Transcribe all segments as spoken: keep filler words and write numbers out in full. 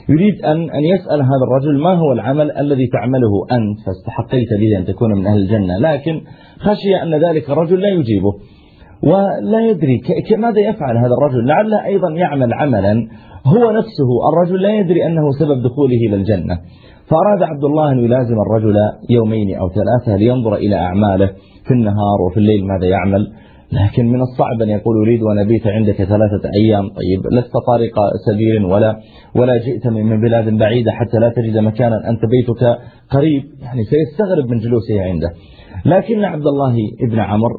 يريد أن أن يسأل هذا الرجل ما هو العمل الذي تعمله أنت فاستحقيت به أن تكون من أهل الجنة، لكن خشي أن ذلك الرجل لا يجيبه ولا يدري ماذا يفعل هذا الرجل، لعله أيضا يعمل عملا هو نفسه الرجل لا يدري أنه سبب دخوله إلى الجنة. فأراد عبد الله أن يلازم الرجل يومين أو ثلاثة لينظر إلى أعماله في النهار وفي الليل ماذا يعمل، لكن من الصعب أن يقول أريد أن أبيت عندك ثلاثة أيام. طيب لست طارق سبيل ولا ولا جئت من بلاد بعيدة حتى لا تجد مكانا، أنت بيتك قريب، يعني سيستغرب من جلوسه عنده. لكن عبد الله ابن عمرو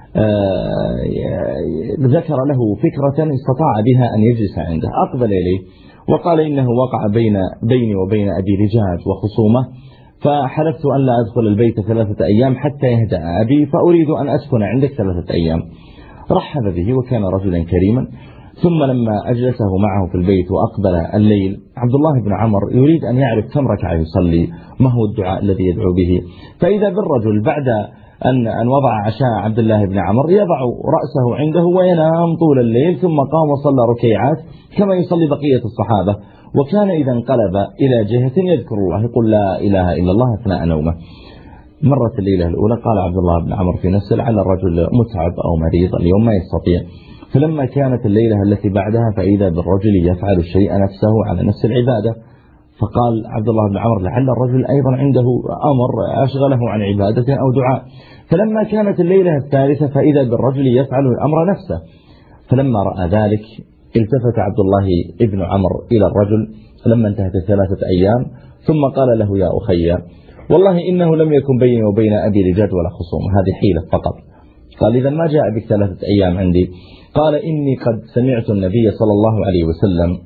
ذكر له فكرة استطاع بها أن يجلس عنده. أقبل إليه وقال إنه وقع بين بيني وبين أبي رجاج وخصومة، فحلفت أن لا أدخل البيت ثلاثة أيام حتى يهدأ أبي، فأريد أن أسكن عندك ثلاثة أيام. رحب به وكان رجلا كريما. ثم لما أجلسه معه في البيت وأقبل الليل، عبد الله بن عمرو يريد أن يعرف كم ركعة يصلي، ما هو الدعاء الذي يدعو به. فإذا بالرجل بعد أن أن وضع عشاء عبد الله بن عمرو يضع رأسه عنده وينام طول الليل، ثم قام وصلى ركيعات كما يصلي بقية الصحابة. وكان إذا انقلب إلى جهة يذكر الله، يقول لا إله إلا الله أثناء نومه. مرت الليلة الأولى قال عبد الله بن عمرو في نفسه لعل الرجل متعب أو مريض اليوم ما يستطيع. فلما كانت الليلة التي بعدها فإذا بالرجل يفعل الشيء نفسه على نفس العبادة، فقال عبد الله بن عمرو لعل الرجل أيضا عنده أمر أشغله عن عبادة أو دعاء. فلما كانت الليلة الثالثة فإذا بالرجل يفعل الأمر نفسه. فلما رأى ذلك التفت عبد الله ابن عمرو إلى الرجل لما انتهت الثلاثة أيام ثم قال له يا أخي والله إنه لم يكن بيني وبين أبي رجال ولا خصوم، هذه حيلة فقط. قال إذا ما جاء بك ثلاثة أيام عندي؟ قال إني قد سمعت النبي صلى الله عليه وسلم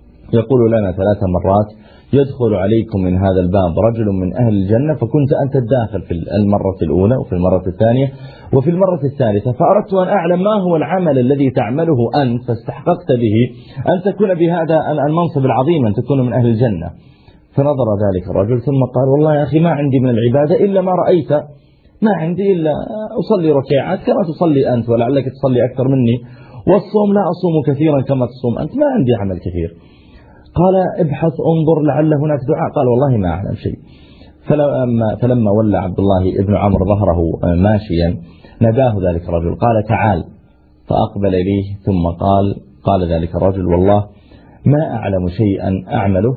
يقول لنا ثلاث مرات يدخل عليكم من هذا الباب رجل من أهل الجنة، فكنت أنت الداخل في المرة الأولى وفي المرة الثانية وفي المرة الثالثة، فأردت أن أعلم ما هو العمل الذي تعمله أنت فاستحققت به أن تكون بهذا المنصب العظيم أن تكون من أهل الجنة. فنظر ذلك الرجل ثم قال والله يا أخي ما عندي من العبادة إلا ما رأيت، ما عندي إلا أصلي ركعات كما تصلي أنت ولعلك تصلي أكثر مني، والصوم لا أصوم كثيرا كما تصوم أنت، ما عندي عمل كثير. قال ابحث انظر لعل هناك دعاء. قال والله ما أعلم شيء. فلما, فلما ولى عبد الله ابن عمرو ظهره ماشيا ناداه ذلك الرجل قال تعال، فأقبل إليه ثم قال قال ذلك الرجل والله ما أعلم شيئا أعمله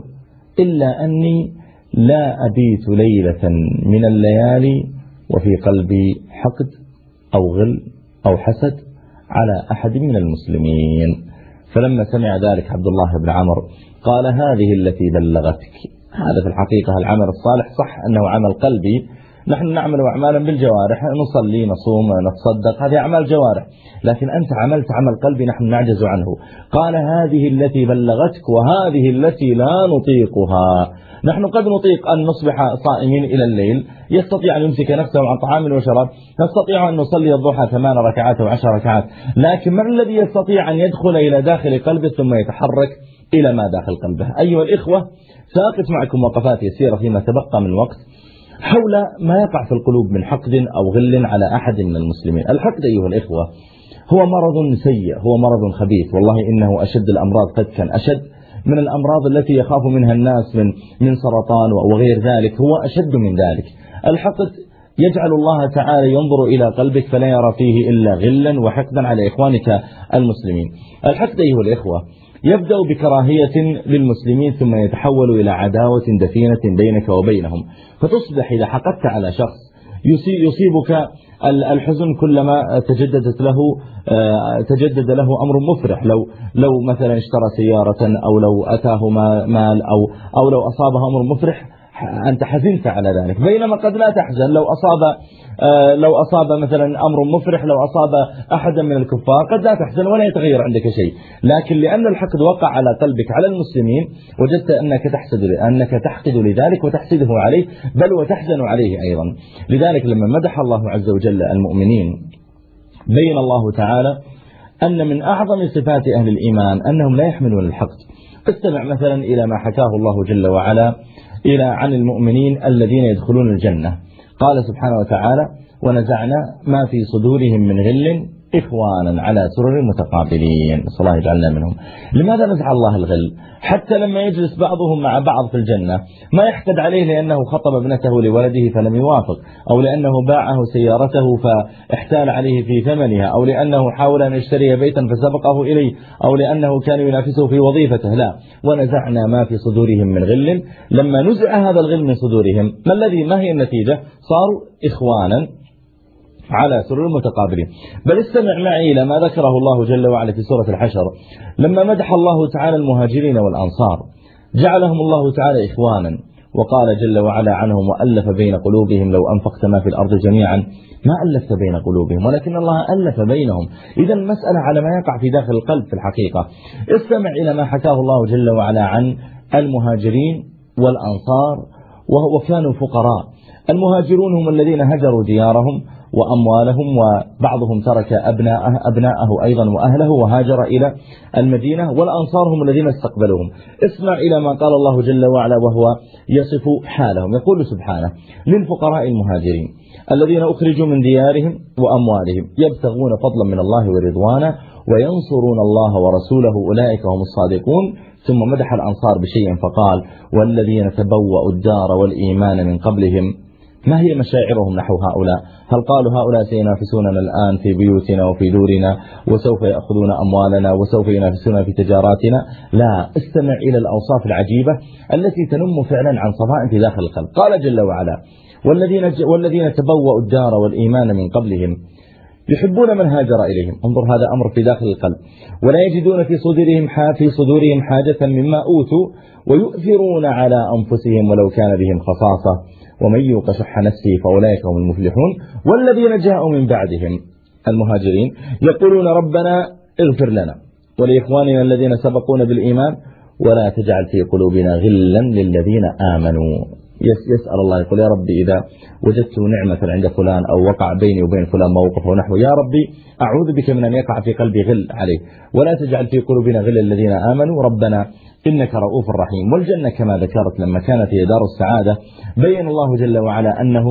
إلا أني لا أبيت ليلة من الليالي وفي قلبي حقد أو غل أو حسد على أحد من المسلمين. فلما سمع ذلك عبد الله بن عمرو قال هذه التي بلغتك. هذا في الحقيقة العمل الصالح صح أنه عمل قلبي، نحن نعمل أعمالا بالجوارح، نصلي نصوم نتصدق، هذه أعمال جوارح، لكن أنت عملت عمل قلبي نحن نعجز عنه. قال هذه التي بلغتك وهذه التي لا نطيقها. نحن قد نطيق أن نصبح صائمين إلى الليل، يستطيع أن يمسك نفسه عن طعام وشراب، نستطيع أن نصلي الضحى ثمان ركعات وعشر ركعات، لكن من الذي يستطيع أن يدخل إلى داخل قلبه ثم يتحرك إلى ما داخل قلبه؟ أيها الإخوة سأقف معكم وقفات يسيرة فيما تبقى من وقت حول ما يقع في القلوب من حقد أو غل على أحد من المسلمين. الحقد أيها الإخوة هو مرض سيء، هو مرض خبيث، والله إنه أشد الأمراض، قد كان أشد من الأمراض التي يخاف منها الناس من من سرطان وغير ذلك، هو أشد من ذلك. الحقد يجعل الله تعالى ينظر إلى قلبك فلا يرى فيه إلا غلا وحقدا على إخوانك المسلمين. الحقد أيها الإخوة يبدأ بكراهية للمسلمين ثم يتحول إلى عداوة دفينة بينك وبينهم، فتصبح إذا حقدت على شخص يصيبك الحزن كلما تجددت له تجدد له أمر مفرح، لو لو مثلا اشترى سيارة أو لو أتاه مال أو أو لو أصابه أمر مفرح أنت حزنت على ذلك، بينما قد لا تحزن لو أصاب لو أصاب مثلا أمر مفرح، لو أصاب أحدا من الكفار قد لا تحزن ولا يتغير عندك شيء، لكن لأن الحقد وقع على قلبك على المسلمين وجدت أنك تحسد أنك تحقد لذلك وتحسده عليه بل وتحزن عليه أيضا. لذلك لما مدح الله عز وجل المؤمنين بين الله تعالى أن من أعظم صفات أهل الإيمان أنهم لا يحملون الحقد. استمع مثلا إلى ما حكاه الله جل وعلا إلى عن المؤمنين الذين يدخلون الجنة. قال سبحانه وتعالى ونزعنا ما في صدورهم من غل إخوانا على سرر متقابلين، صلى الله يجعلنا منهم. لماذا نزع الله الغل؟ حتى لما يجلس بعضهم مع بعض في الجنة ما يحقد عليه لأنه خطب ابنته لولده فلم يوافق، أو لأنه باعه سيارته فاحتال عليه في ثمنها، أو لأنه حاول أن يشتري بيتا فسبقه إليه، أو لأنه كان ينافسه في وظيفته. لا، ونزعنا ما في صدورهم من غل. لما نزع هذا الغل من صدورهم ما الذي ما هي النتيجة؟ صاروا إخوانا على سرر متقابلين. بل استمع معي إلى ما ذكره الله جل وعلا في سورة الحشر لما مدح الله تعالى المهاجرين والأنصار، جعلهم الله تعالى إخوانا، وقال جل وعلا عنهم: وألف بين قلوبهم لو أنفقت ما في الأرض جميعا ما ألفت بين قلوبهم ولكن الله ألف بينهم. إذا المسألة على ما يقع في داخل القلب في الحقيقة. استمع إلى ما حكاه الله جل وعلا عن المهاجرين والأنصار وكانوا فقراء. المهاجرون هم الذين هجروا ديارهم وأموالهم، وبعضهم ترك أبناءه, أبناءه أيضا وأهله وهاجر إلى المدينة، والأنصار هم الذين استقبلوهم. اسمع إلى ما قال الله جل وعلا وهو يصف حالهم، يقول سبحانه: للفقراء المهاجرين الذين أخرجوا من ديارهم وأموالهم يبتغون فضلا من الله ورضوانا وينصرون الله ورسوله أولئك هم الصادقون. ثم مدح الأنصار بشيء فقال: والذين تبوأوا الدار والإيمان من قبلهم. ما هي مشاعرهم نحو هؤلاء؟ هل قالوا هؤلاء سينافسوننا الآن في بيوتنا وفي دورنا وسوف يأخذون أموالنا وسوف ينافسون في تجاراتنا؟ لا، استمع إلى الأوصاف العجيبة التي تنم فعلا عن صفاء في داخل القلب. قال جل وعلا: والذين, والذين تبوأوا الدار والإيمان من قبلهم يحبون من هاجر إليهم. انظر، هذا أمر في داخل القلب. ولا يجدون في صدورهم في صدورهم حاجة مما أوتوا ويؤثرون على أنفسهم ولو كان بهم خصاصة ومن يوق شح نفسه فأولئك هم المفلحون. والذين جاءوا من بعدهم المهاجرين يقولون: ربنا اغفر لنا ولإخواننا الذين سبقونا بالإيمان ولا تجعل في قلوبنا غلا للذين آمنوا. يسأل الله، يقول: يا ربي إذا وجدت نعمة عند فلان أو وقع بيني وبين فلان موقف ونحو، يا ربي أعوذ بك من أن يقع في قلبي غل عليه، ولا تجعل في قلوبنا غلا الذين آمنوا ربنا إنك رؤوف رحيم. والجنة كما ذكرت لما كانت هي دار السعادة بين الله جل وعلا أنه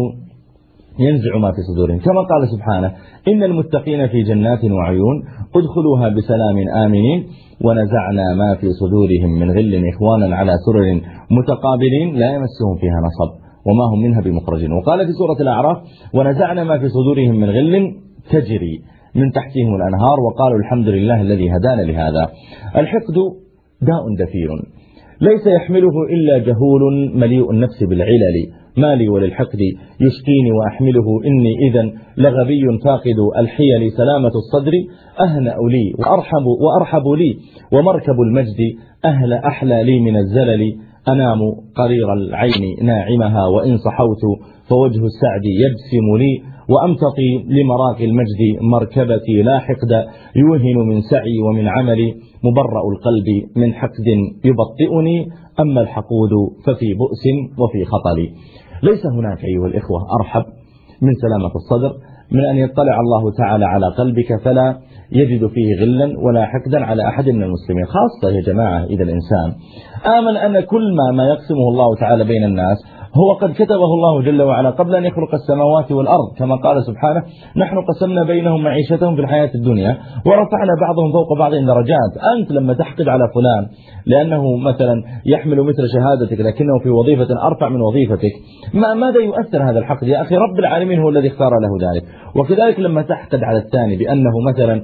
ينزع ما في صدورهم، كما قال سبحانه: إن المتقين في جنات وعيون ادخلوها بسلام آمنين ونزعنا ما في صدورهم من غل إخوانا على سرر متقابلين لا يمسهم فيها نصب وما هم منها بمخرجين. وقال في سورة الأعراف: ونزعنا ما في صدورهم من غل تجري من تحتهم الأنهار وقالوا الحمد لله الذي هدانا لهذا. الحقد داء دفير ليس يحمله إلا جهول مليء النفس بالعلل، مالي وللحقد يشقيني وأحمله إني إذن لغبي فاقد الحيل. سلامة الصدر أهنأ لي وأرحب, وأرحب لي ومركب المجد أهل أحلى لي من الزلل. أنام قرير العين ناعمها وإن صحوت فوجه السعد يبسم لي وأمتطي لمراقي المجد مركبتي لا حقد يوهن من سعي ومن عملي. مبرأ القلب من حقد يبطئني أما الحقود ففي بؤس وفي خطل. ليس هناك أيها الإخوة أرحب من سلامة الصدر من أن يطلع الله تعالى على قلبك فلا يجد فيه غلا ولا حقدا على أحد من المسلمين، خاصة يا جماعة إذا الإنسان آمن أن كل ما ما يقسمه الله تعالى بين الناس هو قد كتبه الله جل وعلا قبل أن يخلق السماوات والأرض، كما قال سبحانه: نحن قسمنا بينهم معيشتهم في الحياة الدنيا ورفعنا بعضهم فوق بعض درجات. أنت لما تحقد على فلان لأنه مثلا يحمل مثل شهادتك لكنه في وظيفة أرفع من وظيفتك، ما ماذا يؤثر هذا الحقد؟ يا أخي رب العالمين هو الذي اختار له ذلك. وكذلك لما تحقد على الثاني بأنه مثلا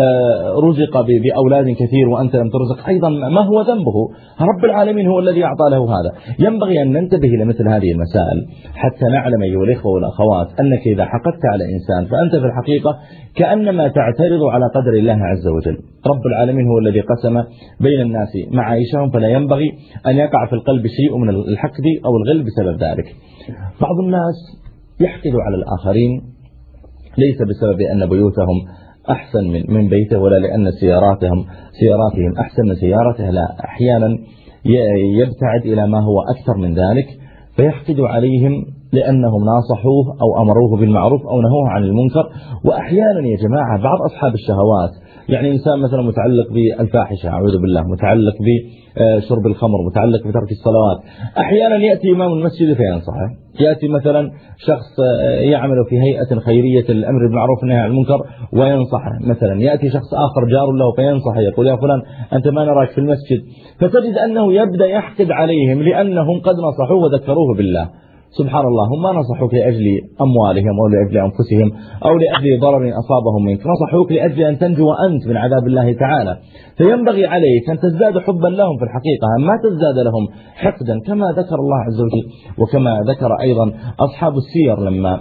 رزق بأولاد كثير وأنت لم ترزق، أيضا ما هو ذنبه؟ رب العالمين هو الذي أعطى له هذا. ينبغي أن ننتبه لمثل هذه المسائل حتى نعلم أيها الإخوة والأخوات أنك إذا حقدت على إنسان فأنت في الحقيقة كأنما تعترض على قدر الله عز وجل. رب العالمين هو الذي قسم بين الناس معايشهم، فلا ينبغي أن يقع في القلب شيء من الحقد أو الغل بسبب ذلك. بعض الناس يحقد على الآخرين ليس بسبب أن بيوتهم أحسن من من بيته ولا لأن سياراتهم سياراتهم أحسن من سيارته، لا، أحيانا يبتعد إلى ما هو أكثر من ذلك فيحقد عليهم لأنهم ناصحوه أو أمروه بالمعروف أو نهوه عن المنكر. وأحيانا يا جماعة بعض أصحاب الشهوات يعني إنسان مثلا متعلق بالفاحشة أعوذ بالله، متعلق بشرب الخمر، متعلق بترك الصلوات، أحيانا يأتي إمام المسجد فينصحه. يأتي مثلا شخص يعمل في هيئة خيرية الأمر بالمعروف والنهي عن المنكر وينصحه. مثلا يأتي شخص آخر جار له فينصحه، يقول يا فلان أنت ما نراك في المسجد، فتجد أنه يبدأ يحقد عليهم لأنهم قد نصحوه وذكروه بالله. سبحان الله، هم ما نصحوك لأجل أموالهم أو لأجل أنفسهم أو لأجل ضرر أصابهم منك، نصحوك لأجل أن تنجو أنت من عذاب الله تعالى. فينبغي عليك أن تزداد حبا لهم في الحقيقة، ما تزداد لهم حقدا، كما ذكر الله عز وجل وكما ذكر أيضا أصحاب السير لما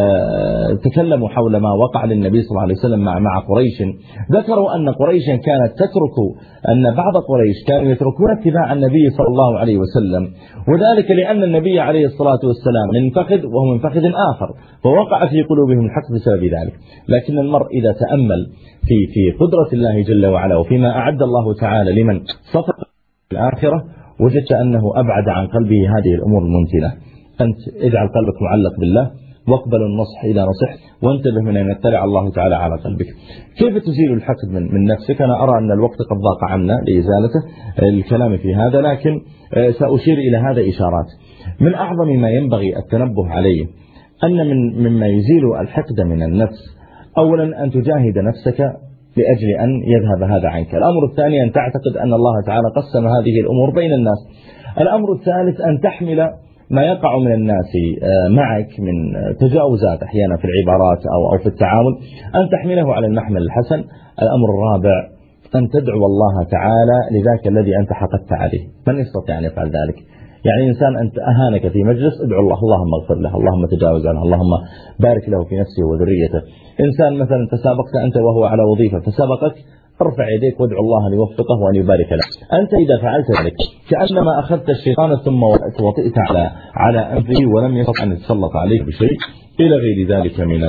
تكلموا حول ما وقع للنبي صلى الله عليه وسلم مع مع قريش. ذكروا أن قريشا كانت تترك أن بعض قريش كانوا يتركون اتباع النبي صلى الله عليه وسلم، وذلك لأن النبي عليه الصلاة والسلام منفقد وهو منفقد آخر، فوقع في قلوبهم الحقد بسبب ذلك. لكن المرء إذا تأمل في في قدرة الله جل وعلا وفيما أعد الله تعالى لمن صفق الآخرة، وجدت أنه أبعد عن قلبه هذه الأمور المنتنة. أنت اجعل قلبك معلق بالله، واقبل النصح إذا نصحت، وانتبه من أن يطلع الله تعالى على قلبك. كيف تزيل الحقد من, من نفسك؟ أنا أرى أن الوقت قد ضاق عنا لإزالته الكلام في هذا، لكن سأشير إلى هذا إشارات. من أعظم ما ينبغي التنبه عليه أن من مما يزيل الحقد من النفس أولا أن تجاهد نفسك لأجل أن يذهب هذا عنك. الأمر الثاني أن تعتقد أن الله تعالى قسم هذه الأمور بين الناس. الأمر الثالث أن تحمل ما يقع من الناس معك من تجاوزات أحيانا في العبارات أو أو في التعامل، أن تحمله على المحمل الحسن. الأمر الرابع أن تدعو الله تعالى لذاك الذي أنت حقدت عليه. من يستطيع أن يفعل ذلك؟ يعني إنسان أنت أهانك في مجلس، ادعو الله، اللهم اغفر له، اللهم تجاوز عنه، اللهم بارك له في نفسه وذريته. إنسان مثلا تسابقت أنت وهو على وظيفة فسبقك، ارفع يديك وادعو الله أن يوفقه وأن يبارك له. أنت إذا فعلت ذلك كأنما أخذت الشيطان ثم وطئت على على أنفه ولم يستطع أن يتسلط عليك بشيء، إلى غير ذلك من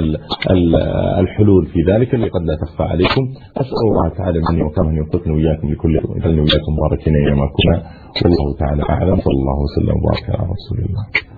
الحلول في ذلك اللي قد لا تخفى عليكم. أسأل الله تعالى مني وكم أن يوفقني وإياكم لكل وإياكم مباركين أيما كنا، والله تعالى أعلم. صلى الله وسلم وبارك على رسول الله.